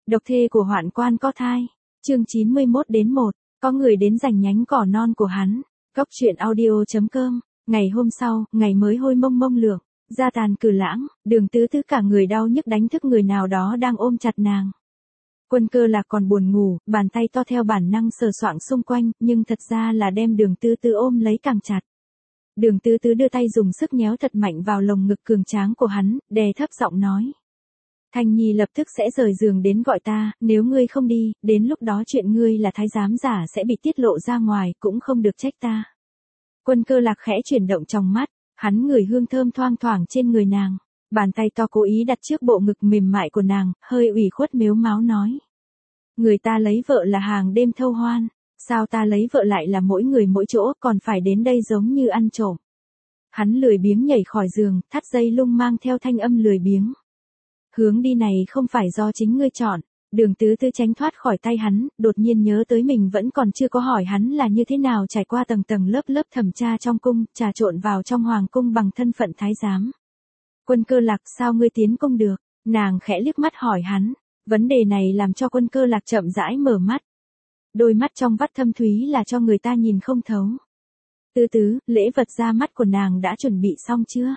Độc thê của hoạn quan có thai. Chương 91-1, có người đến giành nhánh cỏ non của hắn. Góc truyện audio.com. Ngày hôm sau, ngày mới hôi mông mông lượng, ra tàn cử lãng, Đường Tứ Tứ cả người đau nhức đánh thức người nào đó đang ôm chặt nàng. Quân Cơ Lạc còn buồn ngủ, bàn tay to theo bản năng sờ soạng xung quanh, nhưng thật ra là đem Đường Tứ Tứ ôm lấy càng chặt. Đường Tứ Tứ đưa tay dùng sức nhéo thật mạnh vào lồng ngực cường tráng của hắn, đè thấp giọng nói. Thanh Nhi lập tức sẽ rời giường đến gọi ta, nếu ngươi không đi, đến lúc đó chuyện ngươi là thái giám giả sẽ bị tiết lộ ra ngoài, cũng không được trách ta. Quân Cơ Lạc khẽ chuyển động trong mắt, hắn ngửi hương thơm thoang thoảng trên người nàng. Bàn tay to cố ý đặt trước bộ ngực mềm mại của nàng, hơi ủy khuất mếu máo nói. Người ta lấy vợ là hàng đêm thâu hoan, sao ta lấy vợ lại là mỗi người mỗi chỗ, còn phải đến đây giống như ăn trộm. Hắn lười biếng nhảy khỏi giường, thắt dây lung mang theo thanh âm lười biếng. Hướng đi này không phải do chính ngươi chọn. Đường Tứ Tứ tránh thoát khỏi tay hắn, đột nhiên nhớ tới mình vẫn còn chưa có hỏi hắn là như thế nào trải qua tầng tầng lớp lớp thẩm tra trong cung, trà trộn vào trong hoàng cung bằng thân phận thái giám. Quân Cơ Lạc, sao ngươi tiến cung được? Nàng khẽ liếc mắt hỏi hắn. Vấn đề này làm cho Quân Cơ Lạc chậm rãi mở mắt. Đôi mắt trong vắt thâm thúy là cho người ta nhìn không thấu. Tứ Tứ, lễ vật ra mắt của nàng đã chuẩn bị xong chưa?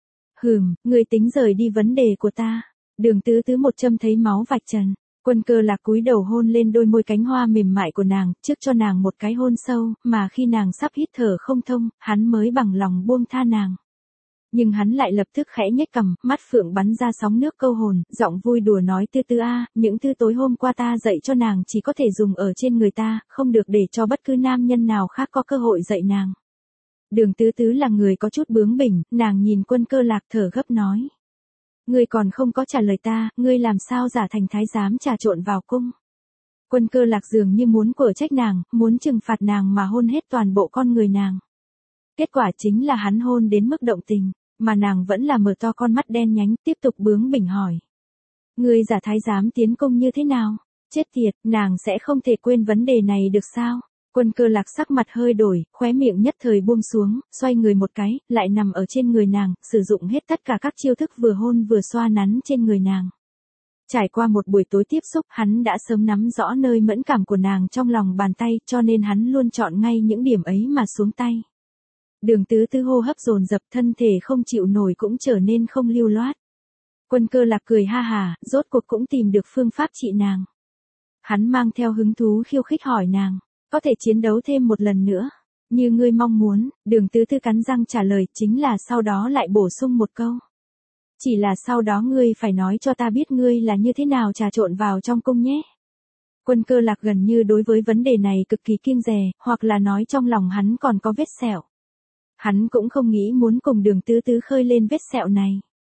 Ngươi tính rời đi vấn đề của ta. Đường Tứ Tứ một châm thấy máu vạch trần. Quân Cơ Lạc cúi đầu hôn lên đôi môi cánh hoa mềm mại của nàng, trước cho nàng một cái hôn sâu, mà khi nàng sắp hít thở không thông, hắn mới bằng lòng buông tha nàng. Nhưng hắn lại lập tức khẽ nhếch cằm, mắt phượng bắn ra sóng nước câu hồn, giọng vui đùa nói Tứ Tứ a, những thứ tối hôm qua ta dạy cho nàng chỉ có thể dùng ở trên người ta, không được để cho bất cứ nam nhân nào khác có cơ hội dạy nàng. Đường Tứ Tứ là người có chút bướng bỉnh, nàng nhìn Quân Cơ Lạc thở gấp nói. Ngươi còn không có trả lời ta, ngươi làm sao giả thành thái giám trà trộn vào cung. Quân Cơ Lạc dường như muốn quở trách nàng, muốn trừng phạt nàng mà hôn hết toàn bộ con người nàng. Kết quả chính là hắn hôn đến mức động tình, mà nàng vẫn là mở to con mắt đen nhánh, tiếp tục bướng bỉnh hỏi. Ngươi giả thái giám tiến cung như thế nào? Chết tiệt, nàng sẽ không thể quên vấn đề này được sao? Quân Cơ Lạc sắc mặt hơi đổi, khóe miệng nhất thời buông xuống, xoay người một cái, lại nằm ở trên người nàng, sử dụng hết tất cả các chiêu thức vừa hôn vừa xoa nắn trên người nàng. Trải qua một buổi tối tiếp xúc, hắn đã sớm nắm rõ nơi mẫn cảm của nàng trong lòng bàn tay, cho nên hắn luôn chọn ngay những điểm ấy mà xuống tay. Đường Tứ Tứ hô hấp dồn dập, thân thể không chịu nổi cũng trở nên không lưu loát. Quân Cơ Lạc cười ha hà, rốt cuộc cũng tìm được phương pháp trị nàng. Hắn mang theo hứng thú khiêu khích hỏi nàng. Có thể chiến đấu thêm một lần nữa, như ngươi mong muốn. Đường Tứ Tứ cắn răng trả lời, chính là sau đó lại bổ sung một câu. Chỉ là sau đó ngươi phải nói cho ta biết ngươi là như thế nào trà trộn vào trong cung nhé. Quân Cơ Lạc gần như đối với vấn đề này cực kỳ kiêng dè, hoặc là nói trong lòng hắn còn có vết sẹo. Hắn cũng không nghĩ muốn cùng Đường Tứ Tứ khơi lên vết sẹo này.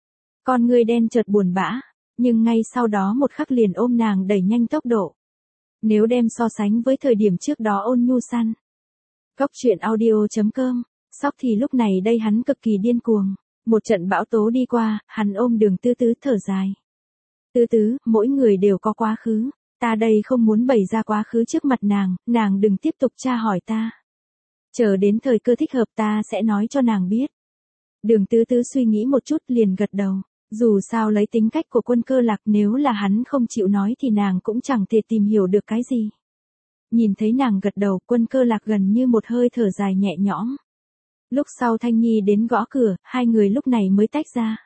Con ngươi đen chợt buồn bã, nhưng ngay sau đó một khắc liền ôm nàng đẩy nhanh tốc độ. Nếu đem so sánh với thời điểm trước đó ôn nhu săn. Góc truyện audio.com. Sóc thì lúc này đây hắn cực kỳ điên cuồng. Một trận bão tố đi qua, hắn ôm Đường Tứ Tứ thở dài. Tứ Tứ, mỗi người đều có quá khứ. Ta đây không muốn bày ra quá khứ trước mặt nàng đừng tiếp tục tra hỏi ta. Chờ đến thời cơ thích hợp ta sẽ nói cho nàng biết. Đường Tứ Tứ suy nghĩ một chút liền gật đầu. Dù sao lấy tính cách của Quân Cơ Lạc, nếu là hắn không chịu nói thì nàng cũng chẳng thể tìm hiểu được cái gì. Nhìn thấy nàng gật đầu, Quân Cơ Lạc gần như một hơi thở dài nhẹ nhõm. Lúc sau Thanh Nhi đến gõ cửa, hai người lúc này mới tách ra.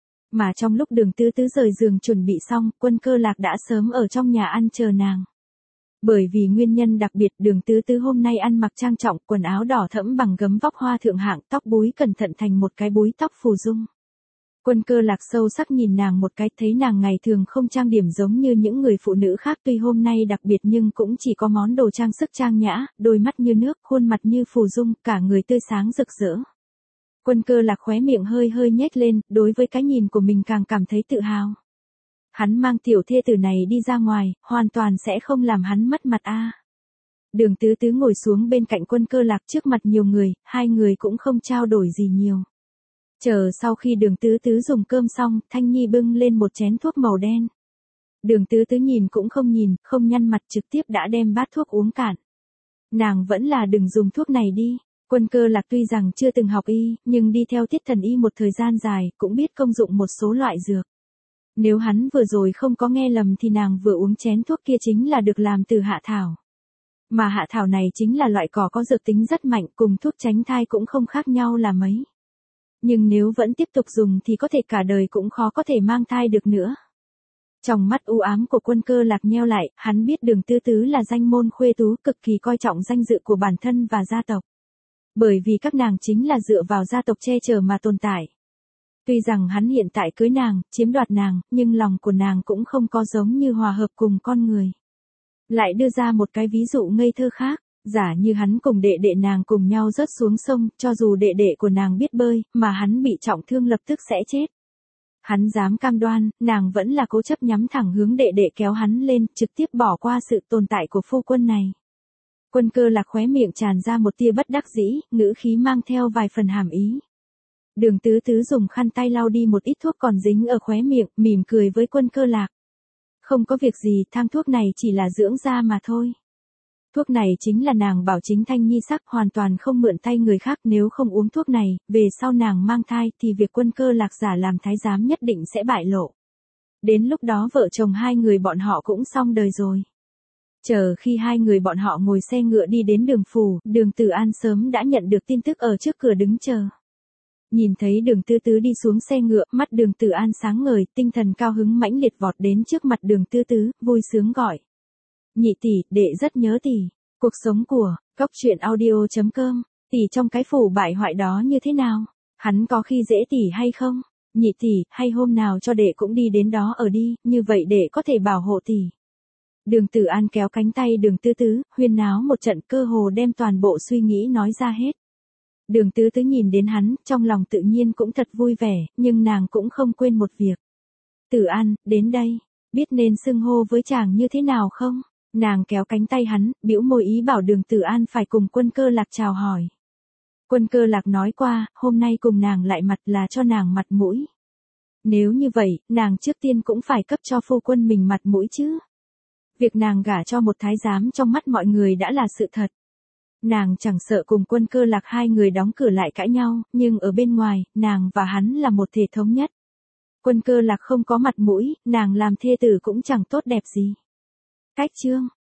Mà trong lúc Đường Tứ Tứ rời giường chuẩn bị xong, Quân Cơ Lạc đã sớm ở trong nhà ăn chờ nàng. Bởi vì nguyên nhân đặc biệt, Đường Tứ Tứ hôm nay ăn mặc trang trọng, quần áo đỏ thẫm bằng gấm vóc hoa thượng hạng, tóc búi cẩn thận thành một cái búi tóc phù dung. Quân Cơ Lạc sâu sắc nhìn nàng một cái, thấy nàng ngày thường không trang điểm giống như những người phụ nữ khác, tuy hôm nay đặc biệt nhưng cũng chỉ có món đồ trang sức trang nhã, đôi mắt như nước, khuôn mặt như phù dung, cả người tươi sáng rực rỡ. Quân Cơ Lạc khóe miệng hơi hơi nhếch lên, đối với cái nhìn của mình càng cảm thấy tự hào. Hắn mang tiểu thê tử này đi ra ngoài, hoàn toàn sẽ không làm hắn mất mặt a. Đường Tứ Tứ ngồi xuống bên cạnh Quân Cơ Lạc trước mặt nhiều người, hai người cũng không trao đổi gì nhiều. Chờ sau khi Đường Tứ Tứ dùng cơm xong, Thanh Nhi bưng lên một chén thuốc màu đen. Đường Tứ Tứ nhìn cũng không nhìn, không nhăn mặt, trực tiếp đã đem bát thuốc uống cạn. Nàng vẫn là đừng dùng thuốc này đi. Quân Cơ Lạc tuy rằng chưa từng học y, nhưng đi theo Tiết Thần Y một thời gian dài, cũng biết công dụng một số loại dược. Nếu hắn vừa rồi không có nghe lầm thì nàng vừa uống chén thuốc kia chính là được làm từ hạ thảo. Mà hạ thảo này chính là loại cỏ có dược tính rất mạnh, cùng thuốc tránh thai cũng không khác nhau là mấy. Nhưng nếu vẫn tiếp tục dùng thì có thể cả đời cũng khó có thể mang thai được nữa. Trong mắt u ám của Quân Cơ Lạc nheo lại, hắn biết Đường Tứ Tứ là danh môn khuê tú cực kỳ coi trọng danh dự của bản thân và gia tộc. Bởi vì các nàng chính là dựa vào gia tộc che chở mà tồn tại. Tuy rằng hắn hiện tại cưới nàng, chiếm đoạt nàng, nhưng lòng của nàng cũng không có giống như hòa hợp cùng con người. Lại đưa ra một cái ví dụ ngây thơ khác, giả như hắn cùng đệ đệ nàng cùng nhau rớt xuống sông, cho dù đệ đệ của nàng biết bơi, mà hắn bị trọng thương lập tức sẽ chết. Hắn dám cam đoan, nàng vẫn là cố chấp nhắm thẳng hướng đệ đệ kéo hắn lên, trực tiếp bỏ qua sự tồn tại của phu quân này. Quân Cơ Lạc khóe miệng tràn ra một tia bất đắc dĩ, ngữ khí mang theo vài phần hàm ý. Đường Tứ Tứ dùng khăn tay lau đi một ít thuốc còn dính ở khóe miệng, mỉm cười với Quân Cơ Lạc. Không có việc gì, thang thuốc này chỉ là dưỡng da mà thôi. Thuốc này chính là nàng bảo chính thanh nhi sắc, hoàn toàn không mượn tay người khác, nếu không uống thuốc này, về sau nàng mang thai thì việc Quân Cơ Lạc giả làm thái giám nhất định sẽ bại lộ. Đến lúc đó vợ chồng hai người bọn họ cũng xong đời rồi. Chờ khi hai người bọn họ ngồi xe ngựa đi đến Đường phủ, Đường Tử An sớm đã nhận được tin tức ở trước cửa đứng chờ. Nhìn thấy Đường Tứ Tứ đi xuống xe ngựa, mắt Đường Tử An sáng ngời, tinh thần cao hứng mãnh liệt vọt đến trước mặt Đường Tứ Tứ, vui sướng gọi. Nhị tỷ, đệ rất nhớ tỷ. Cuộc sống của Cốc Truyện Audio.com. Tỷ trong cái phủ bại hoại đó như thế nào? Hắn có khi dễ tỷ hay không? Nhị tỷ, hay hôm nào cho đệ cũng đi đến đó ở đi, như vậy đệ có thể bảo hộ tỷ. Đường Tử An kéo cánh tay Đường Tứ Tứ, huyên náo một trận, cơ hồ đem toàn bộ suy nghĩ nói ra hết. Đường Tứ Tứ nhìn đến hắn, trong lòng tự nhiên cũng thật vui vẻ, nhưng nàng cũng không quên một việc. Tử An, đến đây, biết nên xưng hô với chàng như thế nào không? Nàng kéo cánh tay hắn, bĩu môi ý bảo Đường Tử An phải cùng Quân Cơ Lạc chào hỏi. Quân Cơ Lạc nói qua, hôm nay cùng nàng lại mặt là cho nàng mặt mũi. Nếu như vậy, nàng trước tiên cũng phải cấp cho phu quân mình mặt mũi chứ. Việc nàng gả cho một thái giám trong mắt mọi người đã là sự thật. Nàng chẳng sợ cùng Quân Cơ Lạc hai người đóng cửa lại cãi nhau, nhưng ở bên ngoài, nàng và hắn là một thể thống nhất. Quân Cơ Lạc không có mặt mũi, nàng làm thê tử cũng chẳng tốt đẹp gì. Cách chương